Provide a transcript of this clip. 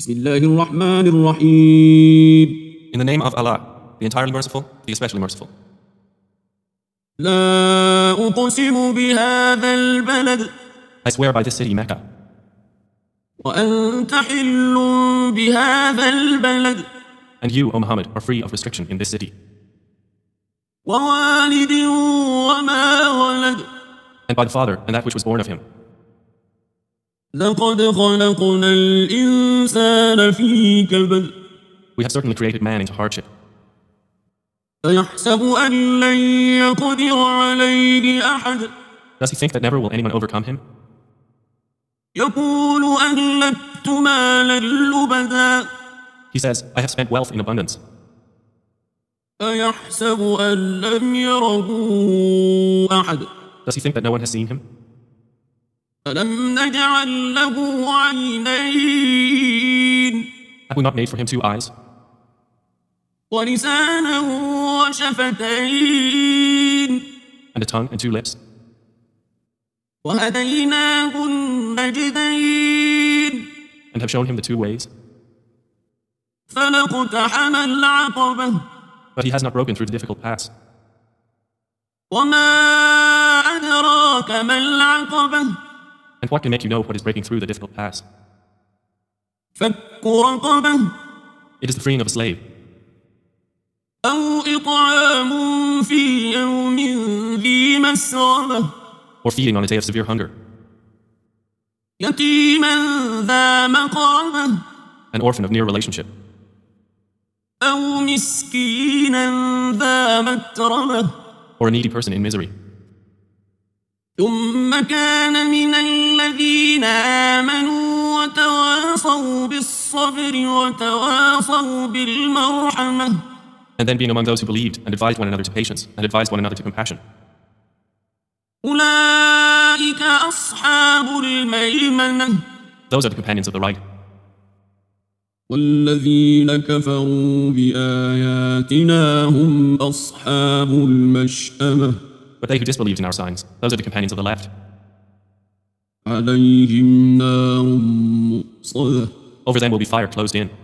بسم الله الرحمن الرحيم. In the name of Allah, the entirely merciful, the especially merciful. لا أقسم بهذا البلد I swear by this city, Mecca, وأنت حل بهذا البلد and you, O Muhammad, are free of restriction in this city, ووالد وما ولد and by the Father and that which was born of him. لقد خلقنا الإنسان في كبد We have certainly created man into hardship. أيحسب أن لن يقدر عليه أحد Does he think that never will anyone overcome him? يقول أهلكت مالا لبدا He says, I have spent wealth in abundance. أيحسب أن لم يره أحد Does he think that no one has seen him? ألم نجعل له عينين Have we not made for him 2 eyes, ولسانا وشفتين and a tongue and 2 lips? وهديناه النجدين And have shown him the 2 ways? فلاقتحم العقبة But he has not broken through the difficult paths. وما أدراك ما العقبة And what can make you know what is breaking through the difficult paths? فك رقبة It is the freeing of a slave, أو إطعام في يوم ذي مسغبة or feeding on a day of severe hunger, يتيما ذا مقربة an orphan of near relationship, أو مسكينا ذا متربة or a needy person in misery. ثم كان من الذين آمنوا وتواصوا بالصبر وتواصوا بالمرحمة And then being among those who believed and advised one another to patience and advised one another to compassion. أولئك أصحاب الميمنة Those are the companions of the right. والذين كفروا بآياتنا هم أصحاب المشأمة But they who disbelieved in our signs, those are the companions of the left. عليهم نار مؤصدة Over them will be fire closed in.